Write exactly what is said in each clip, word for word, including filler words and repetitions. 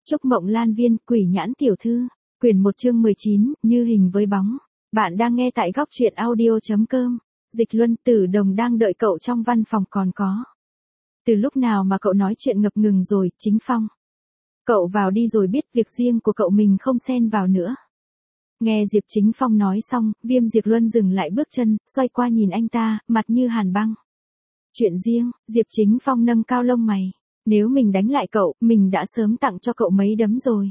Trúc Mộng Lan Viên, Quỷ Nhãn Tiểu Thư, quyển một chương mười chín, Như Hình Với Bóng. Bạn đang nghe tại góc truyện audio.com. Dịch Luân, Tử Đồng đang đợi cậu trong văn phòng còn có. Từ lúc nào mà cậu nói chuyện ngập ngừng rồi, Chính Phong. Cậu vào đi rồi biết việc riêng của cậu mình không xen vào nữa. Nghe Diệp Chính Phong nói xong, Viêm Diệp Luân dừng lại bước chân, xoay qua nhìn anh ta, mặt như hàn băng. Chuyện riêng, Diệp Chính Phong nâng cao lông mày. Nếu mình đánh lại cậu, mình đã sớm tặng cho cậu mấy đấm rồi.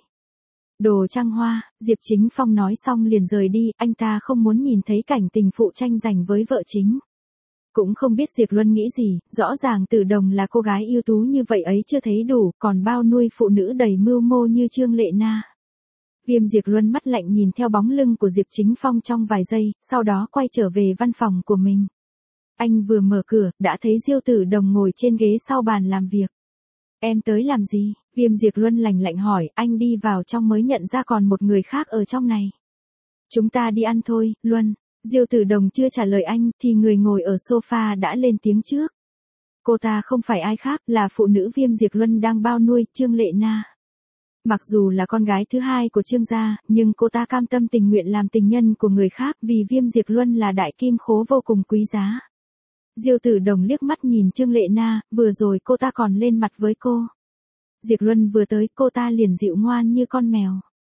Đồ trăng hoa, Diệp Chính Phong nói xong liền rời đi, anh ta không muốn nhìn thấy cảnh tình phụ tranh giành với vợ chính. Cũng không biết Diệp Luân nghĩ gì, rõ ràng Tử Đồng là cô gái ưu tú như vậy ấy chưa thấy đủ, còn bao nuôi phụ nữ đầy mưu mô như Trương Lệ Na. Viêm Diệp Luân mắt lạnh nhìn theo bóng lưng của Diệp Chính Phong trong vài giây, sau đó quay trở về văn phòng của mình. Anh vừa mở cửa, đã thấy Diêu Tử Đồng ngồi trên ghế sau bàn làm việc. Em tới làm gì? Viêm Diệp Luân lạnh lạnh hỏi, anh đi vào trong mới nhận ra còn một người khác ở trong này. Chúng ta đi ăn thôi, Luân. Diêu Tử Đồng chưa trả lời anh, thì người ngồi ở sofa đã lên tiếng trước. Cô ta không phải ai khác, là phụ nữ Viêm Diệp Luân đang bao nuôi, Trương Lệ Na. Mặc dù là con gái thứ hai của Trương gia, nhưng cô ta cam tâm tình nguyện làm tình nhân của người khác vì Viêm Diệp Luân là đại kim khố vô cùng quý giá. Diêu Tử Đồng liếc mắt nhìn Trương Lệ Na, vừa rồi cô ta còn lên mặt với cô. Diệp Luân vừa tới, cô ta liền dịu ngoan như con mèo.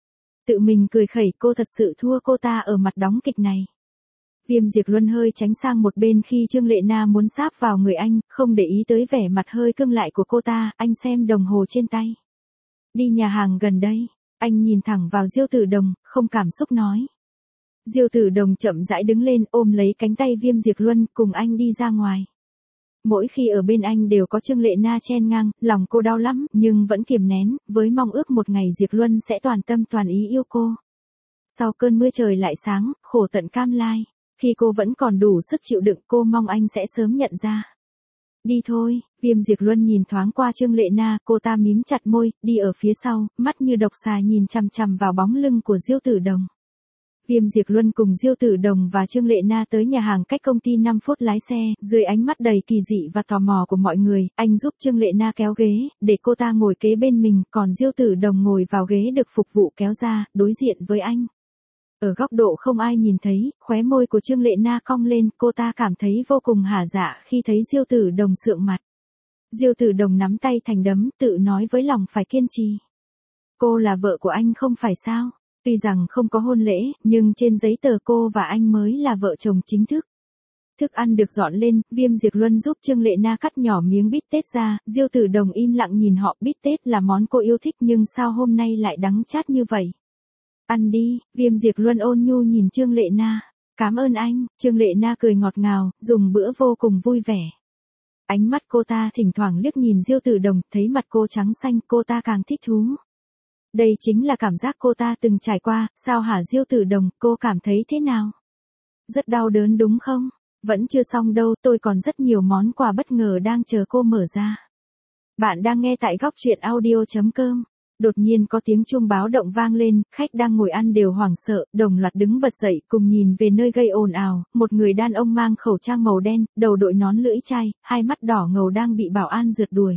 Tự mình cười khẩy, cô thật sự thua cô ta ở mặt đóng kịch này. Viêm Diệp Luân hơi tránh sang một bên khi Trương Lệ Na muốn sáp vào người anh, không để ý tới vẻ mặt hơi cưng lại của cô ta, anh xem đồng hồ trên tay. Đi nhà hàng gần đây, anh nhìn thẳng vào Diêu Tử Đồng, không cảm xúc nói. Diêu Tử Đồng chậm rãi đứng lên, ôm lấy cánh tay Viêm Diệp Luân, cùng anh đi ra ngoài. Mỗi khi ở bên anh đều có Trương Lệ Na chen ngang, lòng cô đau lắm, nhưng vẫn kiềm nén, với mong ước một ngày Diệp Luân sẽ toàn tâm toàn ý yêu cô. Sau cơn mưa trời lại sáng, khổ tận cam lai, khi cô vẫn còn đủ sức chịu đựng, cô mong anh sẽ sớm nhận ra. Đi thôi, Viêm Diệp Luân nhìn thoáng qua Trương Lệ Na, cô ta mím chặt môi, đi ở phía sau, mắt như độc xà nhìn chằm chằm vào bóng lưng của Diêu Tử Đồng. Viêm Diệp Luân cùng Diêu Tử Đồng và Trương Lệ Na tới nhà hàng cách công ty năm phút lái xe, dưới ánh mắt đầy kỳ dị và tò mò của mọi người, anh giúp Trương Lệ Na kéo ghế, để cô ta ngồi kế bên mình, còn Diêu Tử Đồng ngồi vào ghế được phục vụ kéo ra, đối diện với anh. Ở góc độ không ai nhìn thấy, khóe môi của Trương Lệ Na cong lên, cô ta cảm thấy vô cùng hả dạ khi thấy Diêu Tử Đồng sượng mặt. Diêu Tử Đồng nắm tay thành đấm, tự nói với lòng phải kiên trì. Cô là vợ của anh không phải sao? Tuy rằng không có hôn lễ, nhưng trên giấy tờ cô và anh mới là vợ chồng chính thức. Thức ăn được dọn lên, Viêm Diệp Luân giúp Trương Lệ Na cắt nhỏ miếng bít tết ra, Diêu Tử Đồng im lặng nhìn họ, bít tết là món cô yêu thích nhưng sao hôm nay lại đắng chát như vậy? Ăn đi, Viêm Diệp Luân ôn nhu nhìn Trương Lệ Na. Cảm ơn anh, Trương Lệ Na cười ngọt ngào, dùng bữa vô cùng vui vẻ. Ánh mắt cô ta thỉnh thoảng liếc nhìn Diêu Tử Đồng, thấy mặt cô trắng xanh, cô ta càng thích thú. Đây chính là cảm giác cô ta từng trải qua, sao hả Diêu Tử Đồng, cô cảm thấy thế nào? Rất đau đớn đúng không? Vẫn chưa xong đâu, tôi còn rất nhiều món quà bất ngờ đang chờ cô mở ra. Bạn đang nghe tại góc truyện audio.com. Đột nhiên có tiếng chuông báo động vang lên, khách đang ngồi ăn đều hoảng sợ, đồng loạt đứng bật dậy, cùng nhìn về nơi gây ồn ào, một người đàn ông mang khẩu trang màu đen, đầu đội nón lưỡi chai, hai mắt đỏ ngầu đang bị bảo an rượt đuổi.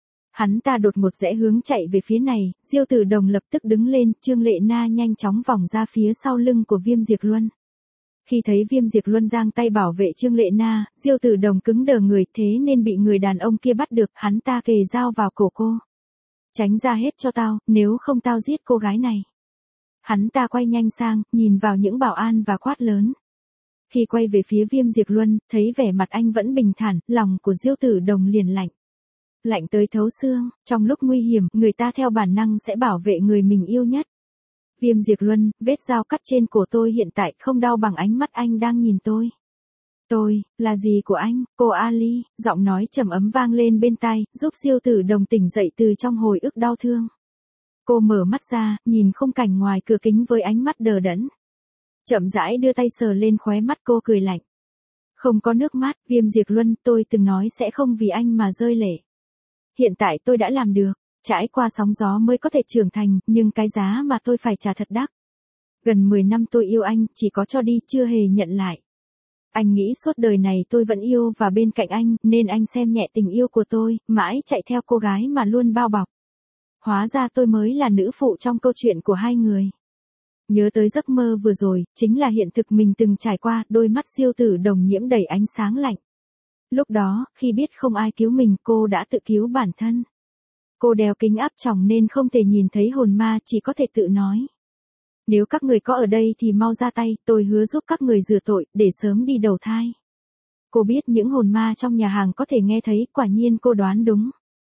Hắn ta đột ngột rẽ hướng chạy về phía này, Diêu Tử Đồng lập tức đứng lên, Trương Lệ Na nhanh chóng vòng ra phía sau lưng của Viêm Diệp Luân. Khi thấy Viêm Diệp Luân giang tay bảo vệ Trương Lệ Na, Diêu Tử Đồng cứng đờ người, thế nên bị người đàn ông kia bắt được, hắn ta kề dao vào cổ cô. Tránh ra hết cho tao, nếu không tao giết cô gái này. Hắn ta quay nhanh sang, nhìn vào những bảo an và quát lớn. Khi quay về phía Viêm Diệp Luân, thấy vẻ mặt anh vẫn bình thản, lòng của Diêu Tử Đồng liền lạnh. Lạnh tới thấu xương, trong lúc nguy hiểm, người ta theo bản năng sẽ bảo vệ người mình yêu nhất. Viêm Diệp Luân, vết dao cắt trên cổ tôi hiện tại không đau bằng ánh mắt anh đang nhìn tôi. Tôi, là gì của anh, cô Ali, giọng nói trầm ấm vang lên bên tai, giúp Diêu Tử Đồng tỉnh dậy từ trong hồi ức đau thương. Cô mở mắt ra, nhìn khung cảnh ngoài cửa kính với ánh mắt đờ đẫn. Chậm rãi đưa tay sờ lên khóe mắt cô cười lạnh. Không có nước mắt, Viêm Diệp Luân, tôi từng nói sẽ không vì anh mà rơi lệ. Hiện tại tôi đã làm được, trải qua sóng gió mới có thể trưởng thành, nhưng cái giá mà tôi phải trả thật đắt. Gần mười năm tôi yêu anh, chỉ có cho đi, chưa hề nhận lại. Anh nghĩ suốt đời này tôi vẫn yêu và bên cạnh anh, nên anh xem nhẹ tình yêu của tôi, mãi chạy theo cô gái mà luôn bao bọc. Hóa ra tôi mới là nữ phụ trong câu chuyện của hai người. Nhớ tới giấc mơ vừa rồi, chính là hiện thực mình từng trải qua, đôi mắt Diêu Tử Đồng nhiễm đầy ánh sáng lạnh. Lúc đó, khi biết không ai cứu mình, cô đã tự cứu bản thân. Cô đeo kính áp tròng nên không thể nhìn thấy hồn ma, chỉ có thể tự nói. Nếu các người có ở đây thì mau ra tay, tôi hứa giúp các người rửa tội, để sớm đi đầu thai. Cô biết những hồn ma trong nhà hàng có thể nghe thấy, quả nhiên cô đoán đúng.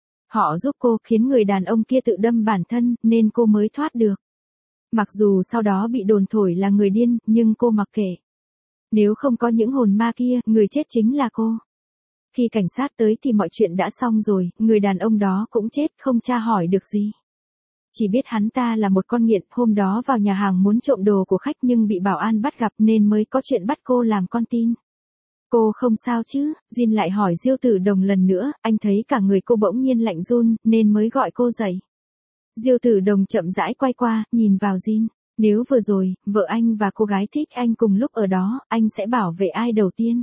Họ giúp cô, khiến người đàn ông kia tự đâm bản thân, nên cô mới thoát được. Mặc dù sau đó bị đồn thổi là người điên, nhưng cô mặc kệ. Nếu không có những hồn ma kia, người chết chính là cô. Khi cảnh sát tới thì mọi chuyện đã xong rồi, người đàn ông đó cũng chết, không tra hỏi được gì. Chỉ biết hắn ta là một con nghiện, hôm đó vào nhà hàng muốn trộm đồ của khách nhưng bị bảo an bắt gặp nên mới có chuyện bắt cô làm con tin. Cô không sao chứ? Jin lại hỏi Diêu Tử Đồng lần nữa, anh thấy cả người cô bỗng nhiên lạnh run, nên mới gọi cô dậy. Diêu Tử Đồng chậm rãi quay qua, nhìn vào Jin. Nếu vừa rồi, vợ anh và cô gái thích anh cùng lúc ở đó, anh sẽ bảo vệ ai đầu tiên?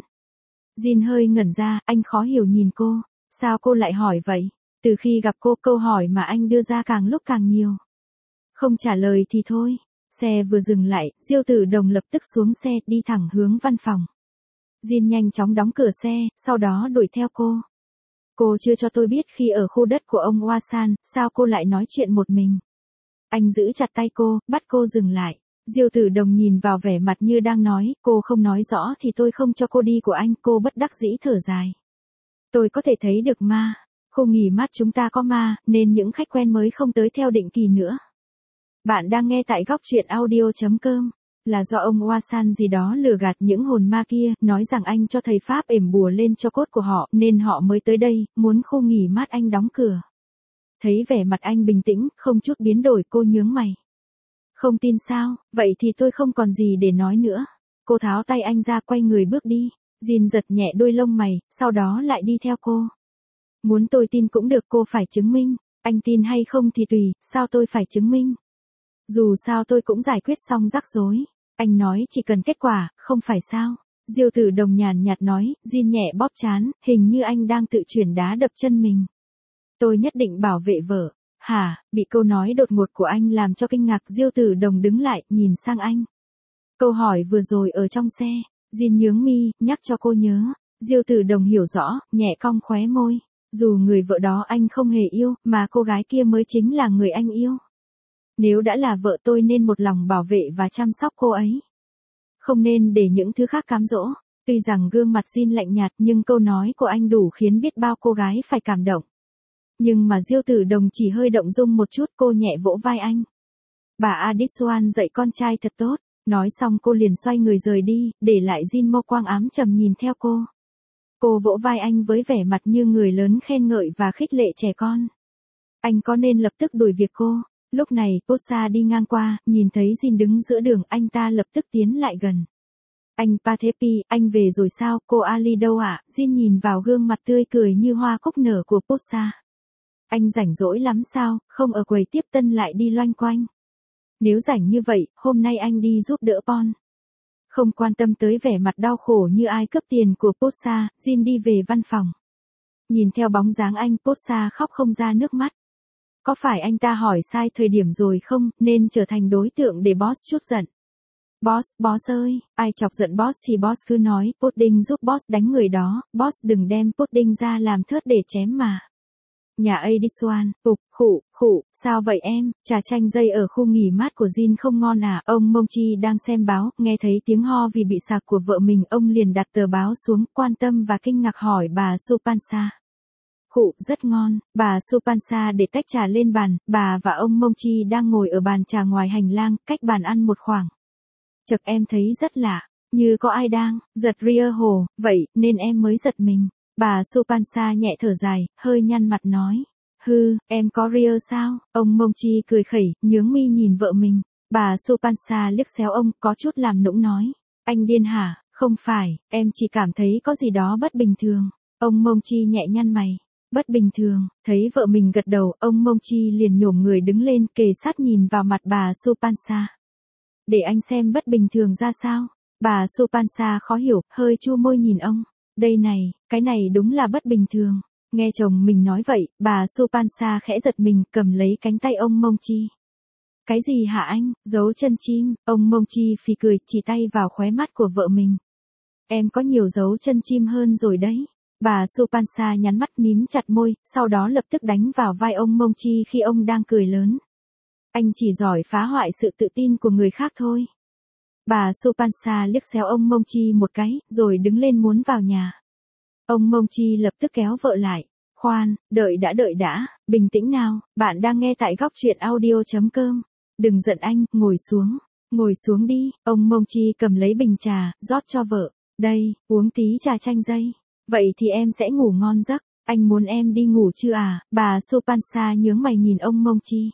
Jin hơi ngẩn ra, anh khó hiểu nhìn cô. Sao cô lại hỏi vậy? Từ khi gặp cô, câu hỏi mà anh đưa ra càng lúc càng nhiều. Không trả lời thì thôi. Xe vừa dừng lại, Diêu Tử Đồng lập tức xuống xe, đi thẳng hướng văn phòng. Jin nhanh chóng đóng cửa xe, sau đó đuổi theo cô. Cô chưa cho tôi biết khi ở khu đất của ông Wasan, sao cô lại nói chuyện một mình? Anh giữ chặt tay cô, bắt cô dừng lại. Diêu Tử Đồng nhìn vào vẻ mặt như đang nói, cô không nói rõ thì tôi không cho cô đi của anh, cô bất đắc dĩ thở dài. Tôi có thể thấy được ma. Khu nghỉ mát chúng ta có ma, nên những khách quen mới không tới theo định kỳ nữa. Bạn đang nghe tại góc truyện audio chấm com. Là do ông Wasan gì đó lừa gạt những hồn ma kia, nói rằng anh cho thầy Pháp ểm bùa lên cho cốt của họ, nên họ mới tới đây, muốn khu nghỉ mát anh đóng cửa. Thấy vẻ mặt anh bình tĩnh, không chút biến đổi, cô nhướng mày. Không tin sao, vậy thì tôi không còn gì để nói nữa. Cô tháo tay anh ra, quay người bước đi. Jin giật nhẹ đôi lông mày, sau đó lại đi theo cô. Muốn tôi tin cũng được, cô phải chứng minh. Anh tin hay không thì tùy, sao tôi phải chứng minh? Dù sao tôi cũng giải quyết xong rắc rối. Anh nói chỉ cần kết quả, không phải sao? Diêu Tử Đồng nhàn nhạt nói, Jin nhẹ bóp trán, hình như anh đang tự chuyển đá đập chân mình. Tôi nhất định bảo vệ vợ. Hả? Bị câu nói đột ngột của anh làm cho kinh ngạc, Diêu Tử Đồng đứng lại, nhìn sang anh. Câu hỏi vừa rồi ở trong xe, Jin nhướng mi, nhắc cho cô nhớ. Diêu Tử Đồng hiểu rõ, nhẹ cong khóe môi. Dù người vợ đó anh không hề yêu, mà cô gái kia mới chính là người anh yêu. Nếu đã là vợ tôi nên một lòng bảo vệ và chăm sóc cô ấy. Không nên để những thứ khác cám dỗ. Tuy rằng gương mặt Jin lạnh nhạt nhưng câu nói của anh đủ khiến biết bao cô gái phải cảm động. Nhưng mà Diêu Tử Đồng chỉ hơi động dung một chút, cô nhẹ vỗ vai anh. Bà Adiswan dạy con trai thật tốt. Nói xong cô liền xoay người rời đi, để lại Jin mâu quang ám trầm nhìn theo cô. Cô vỗ vai anh với vẻ mặt như người lớn khen ngợi và khích lệ trẻ con. Anh có nên lập tức đuổi việc cô? Lúc này, Posa đi ngang qua, nhìn thấy Jin đứng giữa đường, anh ta lập tức tiến lại gần. Anh Pathepi, anh về rồi sao, cô Ali đâu ạ? À? Jin nhìn vào gương mặt tươi cười như hoa cúc nở của Posa. Anh rảnh rỗi lắm sao, không ở quầy tiếp tân lại đi loanh quanh. Nếu rảnh như vậy, hôm nay anh đi giúp đỡ Pon. Không quan tâm tới vẻ mặt đau khổ như ai cướp tiền của Posa, Jin đi về văn phòng. Nhìn theo bóng dáng anh, Posa khóc không ra nước mắt. Có phải anh ta hỏi sai thời điểm rồi không, nên trở thành đối tượng để boss chút giận. Boss, boss ơi, ai chọc giận boss thì boss cứ nói, Pudding giúp boss đánh người đó, boss đừng đem Pudding ra làm thớt để chém mà. Nhà Adiswan, ục, khụ, khụ, sao vậy em, trà chanh dây ở khu nghỉ mát của Jin không ngon à, ông Mông-chi đang xem báo, nghe thấy tiếng ho vì bị sạc của vợ mình, ông liền đặt tờ báo xuống, quan tâm và kinh ngạc hỏi bà Supansa. Khụ, rất ngon, bà Supansa để tách trà lên bàn, bà và ông Mông-chi đang ngồi ở bàn trà ngoài hành lang, cách bàn ăn một khoảng. Chợt em thấy rất lạ, như có ai đang, giật ria hồ, vậy, nên em mới giật mình. Bà Supansa nhẹ thở dài, hơi nhăn mặt nói. Hư, em có ria sao? Ông Mông-chi cười khẩy, nhướng mi nhìn vợ mình. Bà Supansa liếc xéo ông, có chút làm nũng nói. Anh điên hả? Không phải, em chỉ cảm thấy có gì đó bất bình thường. Ông Mông-chi nhẹ nhăn mày. Bất bình thường, thấy vợ mình gật đầu, ông Mông-chi liền nhổm người đứng lên, kề sát nhìn vào mặt bà Supansa. Để anh xem bất bình thường ra sao? Bà Supansa khó hiểu, hơi chu môi nhìn ông. Đây này, cái này đúng là bất bình thường. Nghe chồng mình nói vậy, bà Supansa khẽ giật mình cầm lấy cánh tay ông Mongchi. Cái gì hả anh, dấu chân chim, ông Mongchi phì cười chỉ tay vào khóe mắt của vợ mình. Em có nhiều dấu chân chim hơn rồi đấy. Bà Supansa nhắn mắt mím chặt môi, sau đó lập tức đánh vào vai ông Mongchi khi ông đang cười lớn. Anh chỉ giỏi phá hoại sự tự tin của người khác thôi. Bà Supansa liếc xéo ông Mongchi một cái, rồi đứng lên muốn vào nhà. Ông Mongchi lập tức kéo vợ lại. Khoan, đợi đã đợi đã, bình tĩnh nào, bạn đang nghe tại góc truyện audio.com. Đừng giận anh, ngồi xuống. Ngồi xuống đi, ông Mongchi cầm lấy bình trà, rót cho vợ. Đây, uống tí trà chanh dây. Vậy thì em sẽ ngủ ngon giấc. Anh muốn em đi ngủ chưa à? Bà Supansa nhướng mày nhìn ông Mongchi.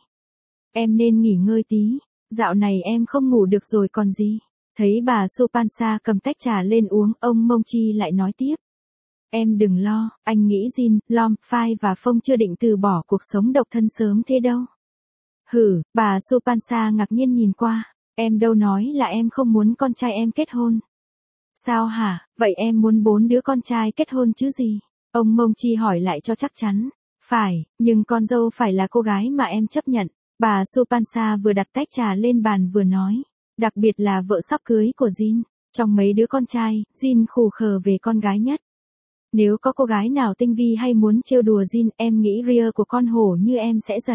Em nên nghỉ ngơi tí. Dạo này em không ngủ được rồi còn gì. Thấy bà Supansa cầm tách trà lên uống, ông Mongchi lại nói tiếp. Em đừng lo, anh nghĩ Jin, Lom, Phai và Phong chưa định từ bỏ cuộc sống độc thân sớm thế đâu. Hử, bà Supansa ngạc nhiên nhìn qua. Em đâu nói là em không muốn con trai em kết hôn. Sao hả, vậy em muốn bốn đứa con trai kết hôn chứ gì? Ông Mongchi hỏi lại cho chắc chắn. Phải, nhưng con dâu phải là cô gái mà em chấp nhận. Bà Supansa vừa đặt tách trà lên bàn vừa nói. Đặc biệt là vợ sắp cưới của Jin. Trong mấy đứa con trai, Jin khù khờ về con gái nhất. Nếu có cô gái nào tinh vi hay muốn trêu đùa Jin, em nghĩ ria của con hổ như em sẽ giật.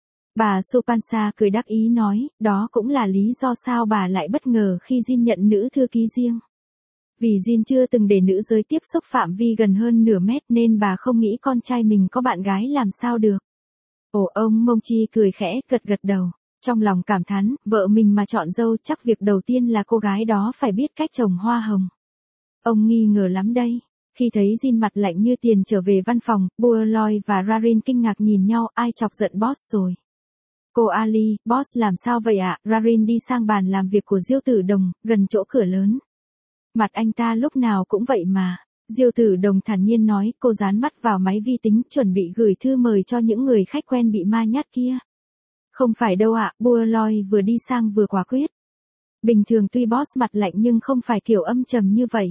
Bà Supansa cười đắc ý nói, đó cũng là lý do sao bà lại bất ngờ khi Jin nhận nữ thư ký riêng. Vì Jin chưa từng để nữ giới tiếp xúc phạm vi gần hơn nửa mét nên bà không nghĩ con trai mình có bạn gái làm sao được. Ồ, ông Mongchi cười khẽ, gật gật đầu. Trong lòng cảm thán, vợ mình mà chọn dâu chắc việc đầu tiên là cô gái đó phải biết cách trồng hoa hồng. Ông nghi ngờ lắm đây. Khi thấy Jin mặt lạnh như tiền trở về văn phòng, Buerloy và Rarin kinh ngạc nhìn nhau, ai chọc giận boss rồi. Cô Ali, boss làm sao vậy ạ? Rarin đi sang bàn làm việc của Diêu Tử Đồng, gần chỗ cửa lớn. Mặt anh ta lúc nào cũng vậy mà. Diêu Tử Đồng thản nhiên nói, cô dán mắt vào máy vi tính, chuẩn bị gửi thư mời cho những người khách quen bị ma nhát kia. Không phải đâu ạ, Buerloy vừa đi sang vừa quả quyết. Bình thường tuy boss mặt lạnh nhưng không phải kiểu âm trầm như vậy.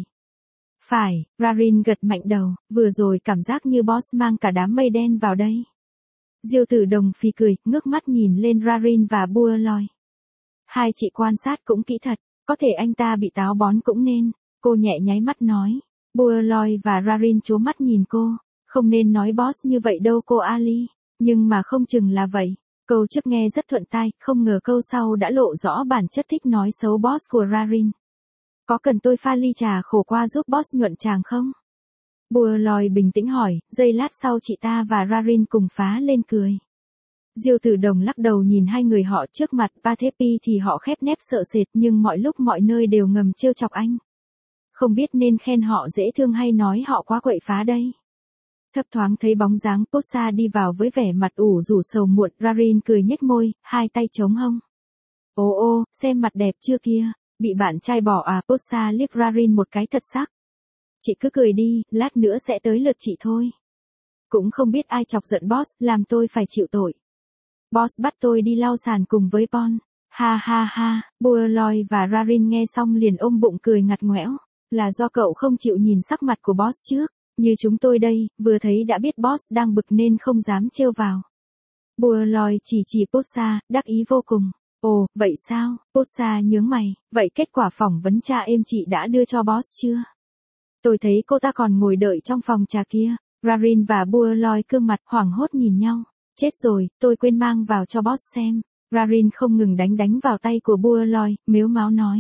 Phải, Rarin gật mạnh đầu, vừa rồi cảm giác như boss mang cả đám mây đen vào đây. Diêu Tử Đồng phì cười, ngước mắt nhìn lên Rarin và Buerloy. Hai chị quan sát cũng kỹ thật, có thể anh ta bị táo bón cũng nên. Cô nhẹ nháy mắt nói. Buerloy và Rarin trố mắt nhìn cô. Không nên nói boss như vậy đâu cô Ali, nhưng mà không chừng là vậy. Câu trước nghe rất thuận tai, không ngờ câu sau đã lộ rõ bản chất thích nói xấu boss của Rarin. Có cần tôi pha ly trà khổ qua giúp boss nhuận tràng không? Buerloy bình tĩnh hỏi, giây lát sau chị ta và Rarin cùng phá lên cười. Diêu Tử Đồng lắc đầu nhìn hai người họ trước mặt, Pathepi thì họ khép nép sợ sệt nhưng mọi lúc mọi nơi đều ngầm trêu chọc anh. Không biết nên khen họ dễ thương hay nói họ quá quậy phá đây. Thấp thoáng thấy bóng dáng Posa đi vào với vẻ mặt ủ rũ sầu muộn, Rarin cười nhếch môi, hai tay chống hông. Ô ô, xem mặt đẹp chưa kia, bị bạn trai bỏ à? Posa liếc Rarin một cái thật sắc. Chị cứ cười đi, lát nữa sẽ tới lượt chị thôi. Cũng không biết ai chọc giận boss, làm tôi phải chịu tội. Boss bắt tôi đi lau sàn cùng với Bon. Ha ha ha, Buerloy và Rarin nghe xong liền ôm bụng cười ngặt ngoẽo. Là do cậu không chịu nhìn sắc mặt của boss trước. Như chúng tôi đây, vừa thấy đã biết boss đang bực nên không dám trêu vào. Buerloy chỉ chỉ Posa, đắc ý vô cùng. Ồ, vậy sao? Posa nhướng mày, vậy kết quả phỏng vấn cha em chị đã đưa cho boss chưa? Tôi thấy cô ta còn ngồi đợi trong phòng trà kia. Rarin và Buerloy cương mặt hoảng hốt nhìn nhau. Chết rồi, tôi quên mang vào cho boss xem. Rarin không ngừng đánh đánh vào tay của Buerloy, mếu máo nói.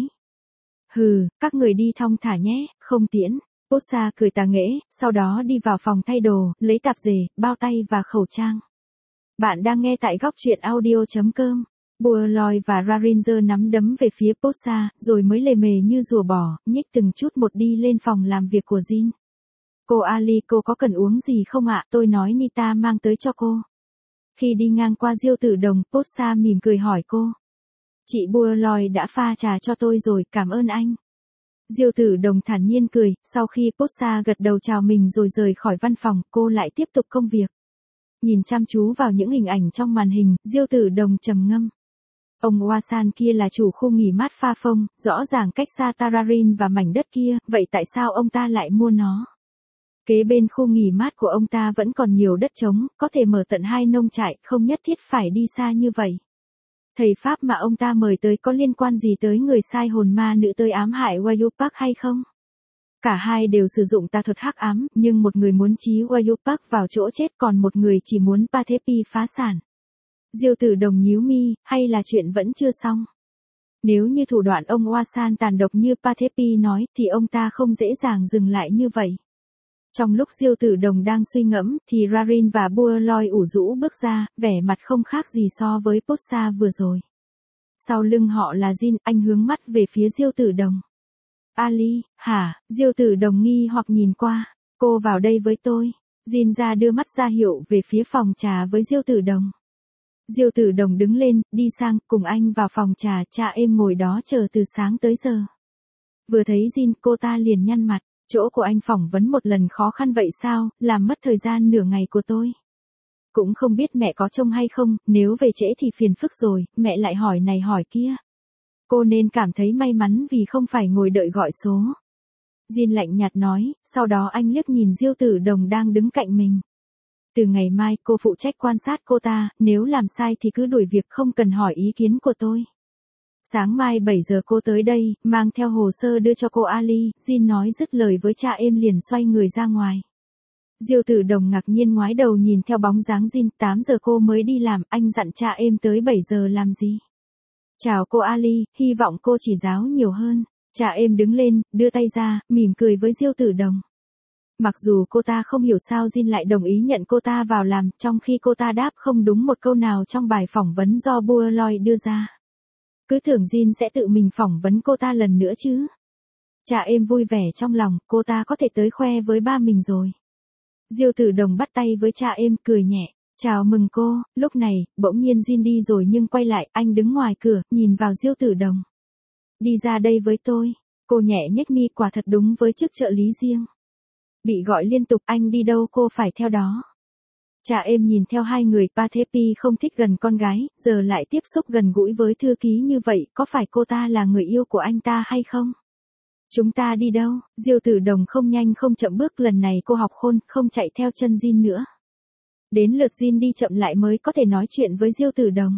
Hừ, các người đi thong thả nhé, không tiễn. Posa cười tà nghễ, sau đó đi vào phòng thay đồ, lấy tạp dề, bao tay và khẩu trang. Bạn đang nghe tại góc truyện audio.com. Buerloy và Rarin giơ nắm đấm về phía Posa, rồi mới lề mề như rùa bò, nhích từng chút một đi lên phòng làm việc của Jin. Cô Ali, cô có cần uống gì không ạ? Tôi nói Nita mang tới cho cô. Khi đi ngang qua Diêu Tử Đồng, Posa mỉm cười hỏi cô. Chị Buerloy đã pha trà cho tôi rồi, cảm ơn anh. Diêu Tử Đồng thản nhiên cười, sau khi Posa gật đầu chào mình rồi rời khỏi văn phòng, cô lại tiếp tục công việc. Nhìn chăm chú vào những hình ảnh trong màn hình, Diêu Tử Đồng trầm ngâm. Ông Wasan kia là chủ khu nghỉ mát Pha Phong, rõ ràng cách xa Tararin và mảnh đất kia, vậy tại sao ông ta lại mua nó? Kế bên khu nghỉ mát của ông ta vẫn còn nhiều đất trống, có thể mở tận hai nông trại, không nhất thiết phải đi xa như vậy. Thầy Pháp mà ông ta mời tới có liên quan gì tới người sai hồn ma nữ tới ám hại Wayupak hay không? Cả hai đều sử dụng tà thuật hắc ám, nhưng một người muốn trí Wayupak vào chỗ chết còn một người chỉ muốn Pathepi phá sản. Diêu Tử Đồng nhíu mi, hay là chuyện vẫn chưa xong? Nếu như thủ đoạn ông Oasan tàn độc như Pathepi nói thì ông ta không dễ dàng dừng lại như vậy. Trong lúc Diêu Tử Đồng đang suy ngẫm thì Rarin và Buerloy ủ rũ bước ra, vẻ mặt không khác gì so với Posa vừa rồi. Sau lưng họ là Jin, anh hướng mắt về phía Diêu Tử Đồng. Ali, hả? Diêu Tử Đồng nghi hoặc nhìn qua, cô vào đây với tôi. Jin ra đưa mắt ra hiệu về phía phòng trà với Diêu Tử Đồng. Diêu Tử Đồng đứng lên, đi sang, cùng anh vào phòng trà, cha em ngồi đó chờ từ sáng tới giờ. Vừa thấy Jin, cô ta liền nhăn mặt, chỗ của anh phỏng vấn một lần khó khăn vậy sao, làm mất thời gian nửa ngày của tôi. Cũng không biết mẹ có trông hay không, nếu về trễ thì phiền phức rồi, mẹ lại hỏi này hỏi kia. Cô nên cảm thấy may mắn vì không phải ngồi đợi gọi số. Jin lạnh nhạt nói, sau đó anh liếc nhìn Diêu Tử Đồng đang đứng cạnh mình. Từ ngày mai cô phụ trách quan sát cô ta, nếu làm sai thì cứ đuổi việc không cần hỏi ý kiến của tôi. Sáng mai bảy giờ cô tới đây, mang theo hồ sơ đưa cho cô Ali, Jin nói dứt lời với cha em liền xoay người ra ngoài. Diêu Tử Đồng ngạc nhiên ngoái đầu nhìn theo bóng dáng Jin, tám giờ cô mới đi làm, anh dặn cha em tới bảy giờ làm gì? Chào cô Ali, hy vọng cô chỉ giáo nhiều hơn. Cha em đứng lên, đưa tay ra, mỉm cười với Diêu Tử Đồng. Mặc dù cô ta không hiểu sao Jin lại đồng ý nhận cô ta vào làm, trong khi cô ta đáp không đúng một câu nào trong bài phỏng vấn do Buerloy đưa ra. Cứ tưởng Jin sẽ tự mình phỏng vấn cô ta lần nữa chứ. Cha em vui vẻ trong lòng, cô ta có thể tới khoe với ba mình rồi. Diêu Tử Đồng bắt tay với cha em, cười nhẹ. Chào mừng cô, lúc này, bỗng nhiên Jin đi rồi nhưng quay lại, anh đứng ngoài cửa, nhìn vào Diêu Tử Đồng. Đi ra đây với tôi. Cô nhẹ nhếch mi, quả thật đúng với chức trợ lý riêng. Bị gọi liên tục, anh đi đâu cô phải theo đó. Cha em nhìn theo hai người, Pathepi không thích gần con gái, giờ lại tiếp xúc gần gũi với thư ký như vậy, có phải cô ta là người yêu của anh ta hay không? Chúng ta đi đâu? Diêu Tử Đồng không nhanh không chậm bước, lần này cô học khôn, không chạy theo chân Jin nữa. Đến lượt Jin đi chậm lại mới có thể nói chuyện với Diêu Tử Đồng.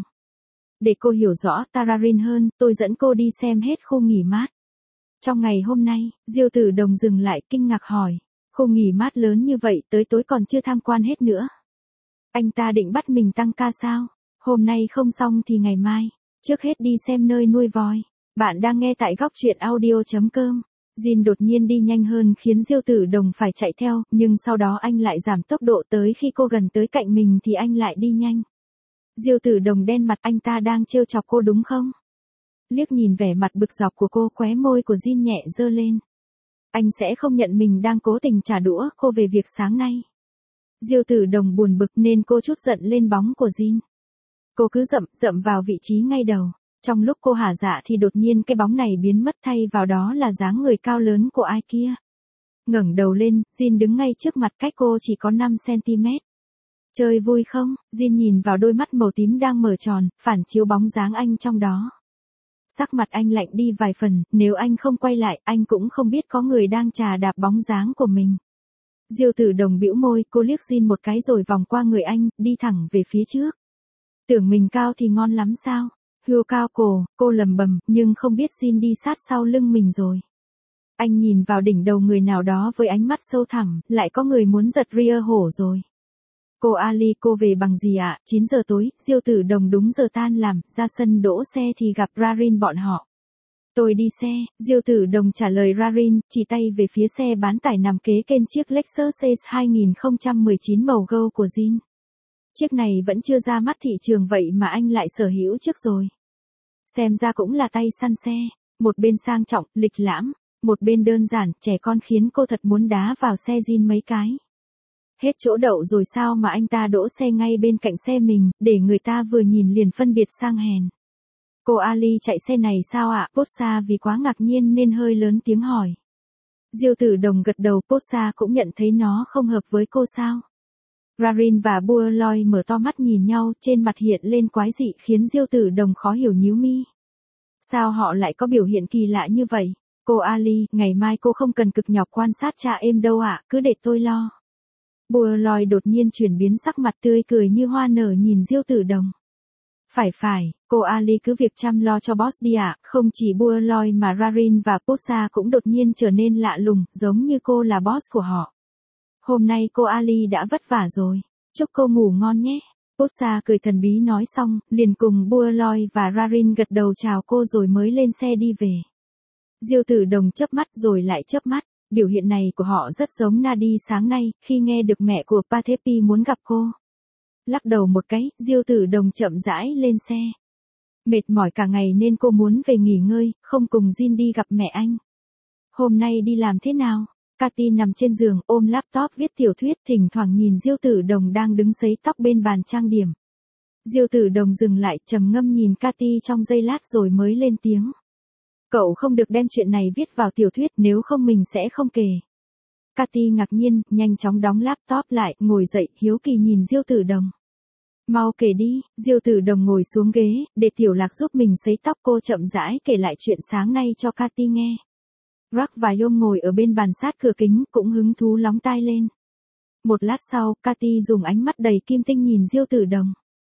Để cô hiểu rõ Tararin hơn, tôi dẫn cô đi xem hết khu nghỉ mát. Trong ngày hôm nay, Diêu Tử Đồng dừng lại kinh ngạc hỏi. Khu nghỉ mát lớn như vậy tới tối còn chưa tham quan hết nữa. Anh ta định bắt mình tăng ca sao? Hôm nay không xong thì ngày mai. Trước hết đi xem nơi nuôi voi. Bạn đang nghe tại góc truyện audio chấm com. Jin đột nhiên đi nhanh hơn khiến Diêu Tử Đồng phải chạy theo, nhưng sau đó anh lại giảm tốc độ, tới khi cô gần tới cạnh mình thì anh lại đi nhanh. Diêu Tử Đồng đen mặt, anh ta đang trêu chọc cô đúng không? Liếc nhìn vẻ mặt bực dọc của cô, khóe môi của Jin nhẹ giơ lên. Anh sẽ không nhận mình đang cố tình trả đũa cô về việc sáng nay. Diêu Tử Đồng buồn bực nên cô chút giận lên bóng của Jin. Cô cứ dậm, dậm vào vị trí ngay đầu. Trong lúc cô hả dạ thì đột nhiên cái bóng này biến mất, thay vào đó là dáng người cao lớn của ai kia. Ngẩng đầu lên, Jin đứng ngay trước mặt, cách cô chỉ có năm xăng-ti-mét. Chơi vui không? Jin nhìn vào đôi mắt màu tím đang mở tròn, phản chiếu bóng dáng anh trong đó. Sắc mặt anh lạnh đi vài phần, nếu anh không quay lại, anh cũng không biết có người đang chà đạp bóng dáng của mình. Diêu Tử Đồng bĩu môi, cô liếc Jin một cái rồi vòng qua người anh, đi thẳng về phía trước. Tưởng mình cao thì ngon lắm sao? Hươu cao cổ, cô lầm bầm, nhưng không biết Jin đi sát sau lưng mình rồi. Anh nhìn vào đỉnh đầu người nào đó với ánh mắt sâu thẳm, lại có người muốn giật ria hổ rồi. Cô Ali, cô về bằng gì ạ? À? chín giờ tối, Diêu Tử Đồng đúng giờ tan làm, ra sân đỗ xe thì gặp Rarin bọn họ. Tôi đi xe, Diêu Tử Đồng trả lời Rarin, chỉ tay về phía xe bán tải nằm kế bên chiếc Lexus a hai không một chín màu gold của Jin. Chiếc này vẫn chưa ra mắt thị trường vậy mà anh lại sở hữu trước rồi. Xem ra cũng là tay săn xe, một bên sang trọng, lịch lãm, một bên đơn giản, trẻ con khiến cô thật muốn đá vào xe Jin mấy cái. Hết chỗ đậu rồi sao mà anh ta đỗ xe ngay bên cạnh xe mình, để người ta vừa nhìn liền phân biệt sang hèn. Cô Ali chạy xe này sao ạ? À? Posa vì quá ngạc nhiên nên hơi lớn tiếng hỏi. Diêu Tử Đồng gật đầu, Posa cũng nhận thấy nó không hợp với cô sao? Rarin và Buerloy mở to mắt nhìn nhau, trên mặt hiện lên quái dị khiến Diêu Tử Đồng khó hiểu nhíu mi. Sao họ lại có biểu hiện kỳ lạ như vậy? Cô Ali, ngày mai cô không cần cực nhọc quan sát cha em đâu ạ, cứ để tôi lo. Bùa lòi đột nhiên chuyển biến sắc mặt tươi cười như hoa nở nhìn Diêu Tử Đồng. Phải phải, cô Ali cứ việc chăm lo cho boss đi ạ, không chỉ bùa lòi mà Rarin và Posa cũng đột nhiên trở nên lạ lùng, giống như cô là boss của họ. Hôm nay cô Ali đã vất vả rồi, chúc cô ngủ ngon nhé. Posa cười thần bí nói xong, liền cùng bùa lòi và Rarin gật đầu chào cô rồi mới lên xe đi về. Diêu Tử Đồng chớp mắt rồi lại chớp mắt, biểu hiện này của họ rất giống Nadi sáng nay, khi nghe được mẹ của Pathepi muốn gặp cô. Lắc đầu một cái, Diêu Tử Đồng chậm rãi lên xe. Mệt mỏi cả ngày nên cô muốn về nghỉ ngơi, không cùng Jin đi gặp mẹ anh. Hôm nay đi làm thế nào? Cathy nằm trên giường ôm laptop viết tiểu thuyết, thỉnh thoảng nhìn Diêu Tử Đồng đang đứng sấy tóc bên bàn trang điểm. Diêu Tử Đồng dừng lại, trầm ngâm nhìn Cathy trong giây lát rồi mới lên tiếng. Cậu không được đem chuyện này viết vào tiểu thuyết, nếu không mình sẽ không kể. Cathy ngạc nhiên, nhanh chóng đóng laptop lại, ngồi dậy, hiếu kỳ nhìn Diêu Tử Đồng. Mau kể đi. Diêu Tử Đồng ngồi xuống ghế, để Tiểu Lạc giúp mình sấy tóc, cô chậm rãi kể lại chuyện sáng nay cho Cathy nghe. Rack và Yom ngồi ở bên bàn sát cửa kính, cũng hứng thú lóng tai lên. Một lát sau, Cathy dùng ánh mắt đầy kim tinh nhìn Diêu Tử Đồng.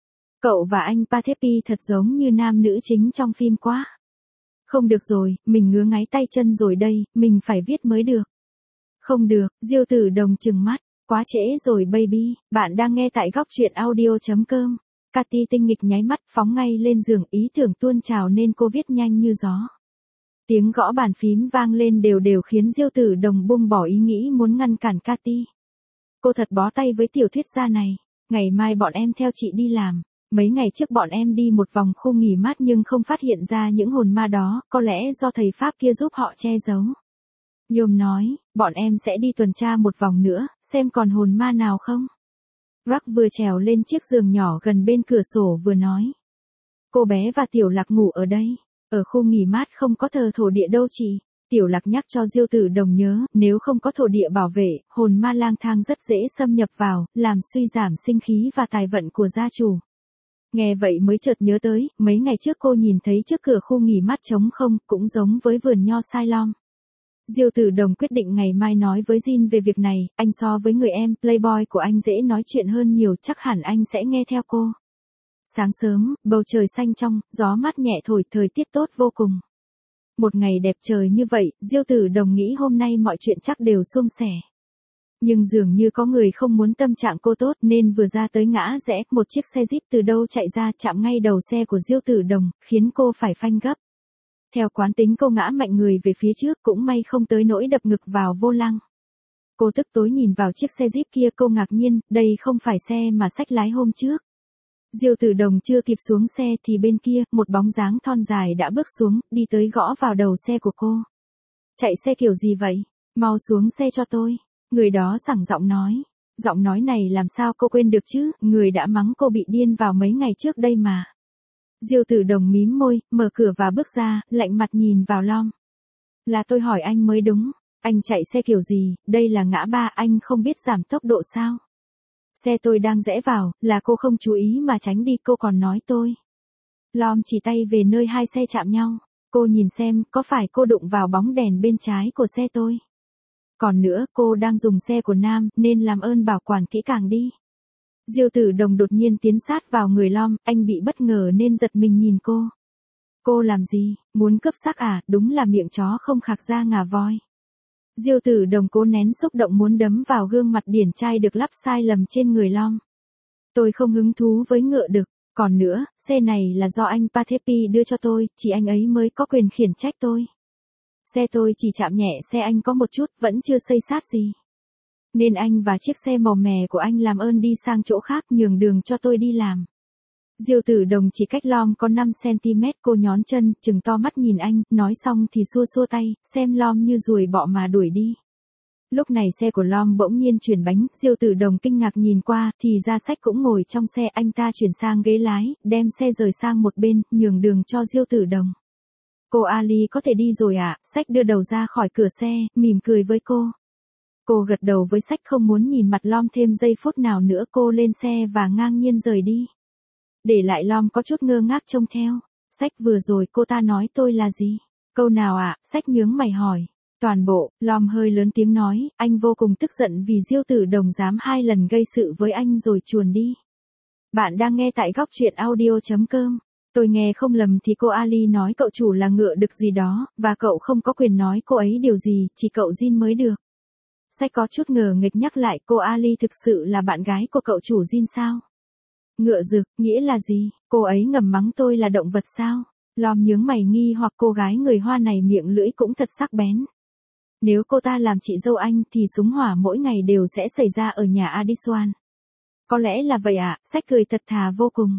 Cậu và anh Pathepi thật giống như nam nữ chính trong phim quá. Không được rồi, mình ngứa ngáy tay chân rồi đây, mình phải viết mới được. Không được, Diêu Tử Đồng trừng mắt, quá trễ rồi baby, bạn đang nghe tại góc truyện audio chấm com. Cathy tinh nghịch nháy mắt, phóng ngay lên giường, ý tưởng tuôn trào nên cô viết nhanh như gió. Tiếng gõ bàn phím vang lên đều đều khiến Diêu Tử Đồng buông bỏ ý nghĩ muốn ngăn cản Cathy. Cô thật bó tay với tiểu thuyết gia này, ngày mai bọn em theo chị đi làm. Mấy ngày trước bọn em đi một vòng khu nghỉ mát nhưng không phát hiện ra những hồn ma đó, có lẽ do thầy Pháp kia giúp họ che giấu. Yom nói, bọn em sẽ đi tuần tra một vòng nữa, xem còn hồn ma nào không. Rack vừa trèo lên chiếc giường nhỏ gần bên cửa sổ vừa nói. Cô bé và Tiểu Lạc ngủ ở đây, ở khu nghỉ mát không có thờ thổ địa đâu chị. Tiểu Lạc nhắc cho Diêu Tử Đồng nhớ, nếu không có thổ địa bảo vệ, hồn ma lang thang rất dễ xâm nhập vào, làm suy giảm sinh khí và tài vận của gia chủ. Nghe vậy mới chợt nhớ tới, mấy ngày trước cô nhìn thấy trước cửa khu nghỉ mát trống không, cũng giống với vườn nho Sai Lom. Diêu Tử Đồng quyết định ngày mai nói với Jin về việc này, anh so với người em playboy của anh dễ nói chuyện hơn nhiều, chắc hẳn anh sẽ nghe theo cô. Sáng sớm, bầu trời xanh trong, gió mát nhẹ thổi, thời tiết tốt vô cùng. Một ngày đẹp trời như vậy, Diêu Tử Đồng nghĩ hôm nay mọi chuyện chắc đều suôn sẻ. Nhưng dường như có người không muốn tâm trạng cô tốt nên vừa ra tới ngã rẽ, một chiếc xe Jeep từ đâu chạy ra chạm ngay đầu xe của Diêu Tử Đồng, khiến cô phải phanh gấp. Theo quán tính cô ngã mạnh người về phía trước, cũng may không tới nỗi đập ngực vào vô lăng. Cô tức tối nhìn vào chiếc xe Jeep kia, cô ngạc nhiên, đây không phải xe mà xách lái hôm trước. Diêu Tử Đồng chưa kịp xuống xe thì bên kia, một bóng dáng thon dài đã bước xuống, đi tới gõ vào đầu xe của cô. Chạy xe kiểu gì vậy? Mau xuống xe cho tôi. Người đó sảng giọng nói. Giọng nói này làm sao cô quên được chứ, người đã mắng cô bị điên vào mấy ngày trước đây mà. Diêu Tử Đồng mím môi, mở cửa và bước ra, lạnh mặt nhìn vào Lom. Là tôi hỏi anh mới đúng, anh chạy xe kiểu gì, đây là ngã ba, anh không biết giảm tốc độ sao? Xe tôi đang rẽ vào, là cô không chú ý mà tránh đi, cô còn nói tôi. Lom chỉ tay về nơi hai xe chạm nhau, cô nhìn xem, có phải cô đụng vào bóng đèn bên trái của xe tôi? Còn nữa, cô đang dùng xe của Nam, nên làm ơn bảo quản kỹ càng đi. Diêu Tử Đồng đột nhiên tiến sát vào người Lom, anh bị bất ngờ nên giật mình nhìn cô. Cô làm gì, muốn cướp xác à, đúng là miệng chó không khạc ra ngà voi. Diêu Tử Đồng cố nén xúc động muốn đấm vào gương mặt điển trai được lắp sai lầm trên người Lom. Tôi không hứng thú với ngựa đực, còn nữa, xe này là do anh Pathepi đưa cho tôi, chỉ anh ấy mới có quyền khiển trách tôi. Xe tôi chỉ chạm nhẹ xe anh có một chút, vẫn chưa xây sát gì. Nên anh và chiếc xe màu mè của anh làm ơn đi sang chỗ khác, nhường đường cho tôi đi làm. Diêu Tử Đồng chỉ cách Lom có năm xăng-ti-mét, cô nhón chân, trừng to mắt nhìn anh, nói xong thì xua xua tay, xem Lom như ruồi bọ mà đuổi đi. Lúc này xe của Lom bỗng nhiên chuyển bánh, Diêu Tử Đồng kinh ngạc nhìn qua, thì ra Sách cũng ngồi trong xe, anh ta chuyển sang ghế lái, đem xe rời sang một bên, nhường đường cho Diêu Tử Đồng. Cô Ali có thể đi rồi ạ, à? Sách đưa đầu ra khỏi cửa xe, mỉm cười với cô. Cô gật đầu với Sách, không muốn nhìn mặt Lom thêm giây phút nào nữa, cô lên xe và ngang nhiên rời đi. Để lại Lom có chút ngơ ngác trông theo. Sách vừa rồi cô ta nói tôi là gì? Câu nào ạ? Sách nhướng mày hỏi. Toàn bộ, Lom hơi lớn tiếng nói, anh vô cùng tức giận vì Diêu Tử Đồng dám hai lần gây sự với anh rồi chuồn đi. Bạn đang nghe tại góc truyện audio.com. Tôi nghe không lầm thì cô Ali nói cậu chủ là ngựa đực gì đó, và cậu không có quyền nói cô ấy điều gì, chỉ cậu Jin mới được. Sách có chút ngờ nghịch nhắc lại, cô Ali thực sự là bạn gái của cậu chủ Jin sao? Ngựa rực, nghĩa là gì? Cô ấy ngầm mắng tôi là động vật sao? Lom nhướng mày nghi hoặc cô gái người Hoa này miệng lưỡi cũng thật sắc bén. Nếu cô ta làm chị dâu anh thì súng hỏa mỗi ngày đều sẽ xảy ra ở nhà Adiswan. Có lẽ là vậy ạ, à? Sách cười thật thà vô cùng.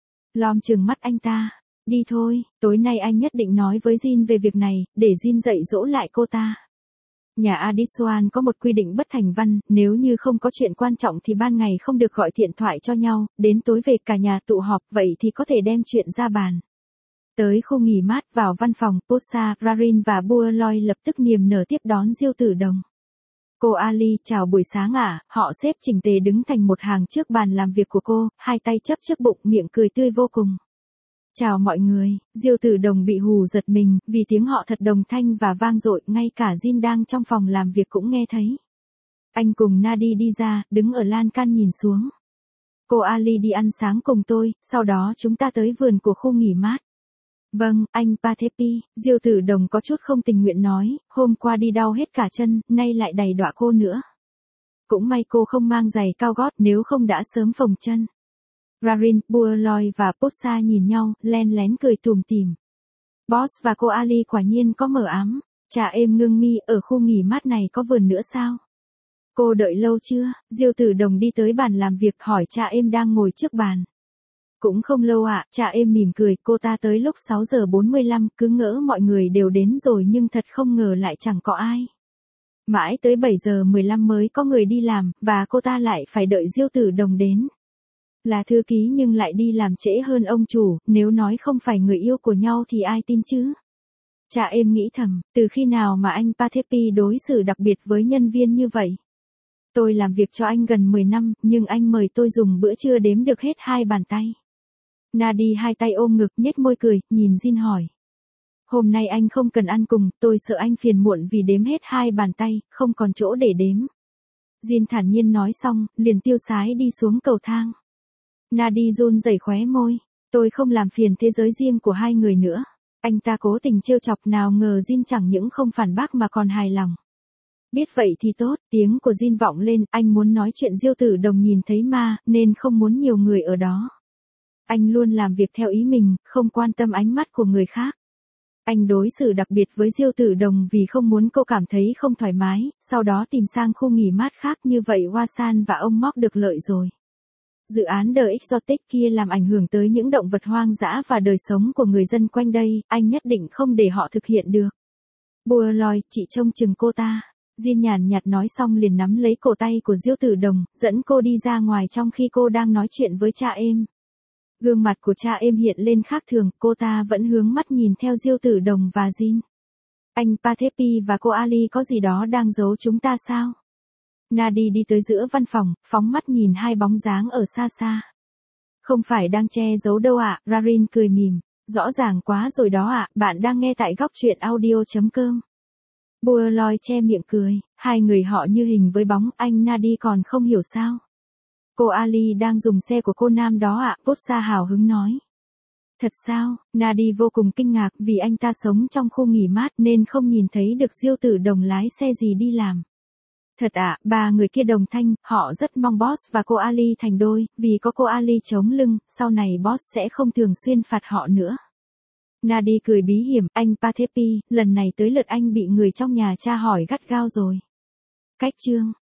Lom trừng mắt anh ta. Đi thôi, tối nay anh nhất định nói với Jin về việc này, để Jin dạy dỗ lại cô ta. Nhà Adiswan có một quy định bất thành văn, nếu như không có chuyện quan trọng thì ban ngày không được gọi điện thoại cho nhau, đến tối về cả nhà tụ họp, vậy thì có thể đem chuyện ra bàn. Tới khu nghỉ mát vào văn phòng, Posa, Rarin và Bualoy lập tức niềm nở tiếp đón Diêu Tử Đồng. Cô Ali, chào buổi sáng ạ, à? Họ xếp chỉnh tề đứng thành một hàng trước bàn làm việc của cô, hai tay chấp trước bụng, miệng cười tươi vô cùng. Chào mọi người, Diêu Tử Đồng bị hù giật mình, vì tiếng họ thật đồng thanh và vang dội, ngay cả Jin đang trong phòng làm việc cũng nghe thấy. Anh cùng Nadi đi ra, đứng ở lan can nhìn xuống. Cô Ali đi ăn sáng cùng tôi, sau đó chúng ta tới vườn của khu nghỉ mát. Vâng, anh Pathepi, Diêu Tử Đồng có chút không tình nguyện nói, hôm qua đi đau hết cả chân, nay lại đầy đọa cô nữa. Cũng may cô không mang giày cao gót, nếu không đã sớm phồng chân. Rarin, Bualoy và Posa nhìn nhau, len lén cười tủm tỉm. Boss và cô Ali quả nhiên có mờ ám. Cha em ngưng mi, ở khu nghỉ mát này có vườn nữa sao? Cô đợi lâu chưa? Diêu Tử Đồng đi tới bàn làm việc hỏi cha em đang ngồi trước bàn. Cũng không lâu ạ, à, cha em mỉm cười, cô ta tới lúc sáu giờ bốn mươi lăm, cứ ngỡ mọi người đều đến rồi nhưng thật không ngờ lại chẳng có ai. Mãi tới bảy giờ mười lăm mới có người đi làm, và cô ta lại phải đợi Diêu Tử Đồng đến. Là thư ký nhưng lại đi làm trễ hơn ông chủ, nếu nói không phải người yêu của nhau thì ai tin chứ? Cha em nghĩ thầm, từ khi nào mà anh Pathepi đối xử đặc biệt với nhân viên như vậy? Tôi làm việc cho anh gần mười năm, nhưng anh mời tôi dùng bữa trưa đếm được hết hai bàn tay. Nadi hai tay ôm ngực nhếch môi cười, nhìn Jin hỏi. Hôm nay anh không cần ăn cùng, tôi sợ anh phiền muộn vì đếm hết hai bàn tay, không còn chỗ để đếm. Jin thản nhiên nói xong, liền tiêu sái đi xuống cầu thang. Nadi run rẩy khóe môi, tôi không làm phiền thế giới riêng của hai người nữa. Anh ta cố tình trêu chọc, nào ngờ Jin chẳng những không phản bác mà còn hài lòng. Biết vậy thì tốt, tiếng của Jin vọng lên, anh muốn nói chuyện Diêu Tử Đồng nhìn thấy ma, nên không muốn nhiều người ở đó. Anh luôn làm việc theo ý mình, không quan tâm ánh mắt của người khác. Anh đối xử đặc biệt với Diêu Tử Đồng vì không muốn cô cảm thấy không thoải mái, sau đó tìm sang khu nghỉ mát khác, như vậy Wasan và ông Móc được lợi rồi. Dự án The Exotic kia làm ảnh hưởng tới những động vật hoang dã và đời sống của người dân quanh đây, anh nhất định không để họ thực hiện được. Bualoy, chị trông chừng cô ta. Jin nhàn nhạt nói xong liền nắm lấy cổ tay của Diêu Tử Đồng, dẫn cô đi ra ngoài trong khi cô đang nói chuyện với cha em. Gương mặt của cha em hiện lên khác thường, cô ta vẫn hướng mắt nhìn theo Diêu Tử Đồng và Jin. Anh Pathepi và cô Ali có gì đó đang giấu chúng ta sao? Nadi đi tới giữa văn phòng, phóng mắt nhìn hai bóng dáng ở xa xa. Không phải đang che giấu đâu ạ, à, Rarin cười mỉm. Rõ ràng quá rồi đó ạ, à, bạn đang nghe tại góc truyện audio.com. Bualoy che miệng cười, hai người họ như hình với bóng, anh Nadi còn không hiểu sao. Cô Ali đang dùng xe của cô Nam đó ạ, à, Posa hào hứng nói. Thật sao, Nadi vô cùng kinh ngạc vì anh ta sống trong khu nghỉ mát nên không nhìn thấy được Diêu Tử Đồng lái xe gì đi làm. Thật ạ, à, ba người kia đồng thanh, họ rất mong boss và cô Ali thành đôi, vì có cô Ali chống lưng, sau này boss sẽ không thường xuyên phạt họ nữa. Nadi cười bí hiểm, anh Pathepi, lần này tới lượt anh bị người trong nhà tra hỏi gắt gao rồi. Cách chương,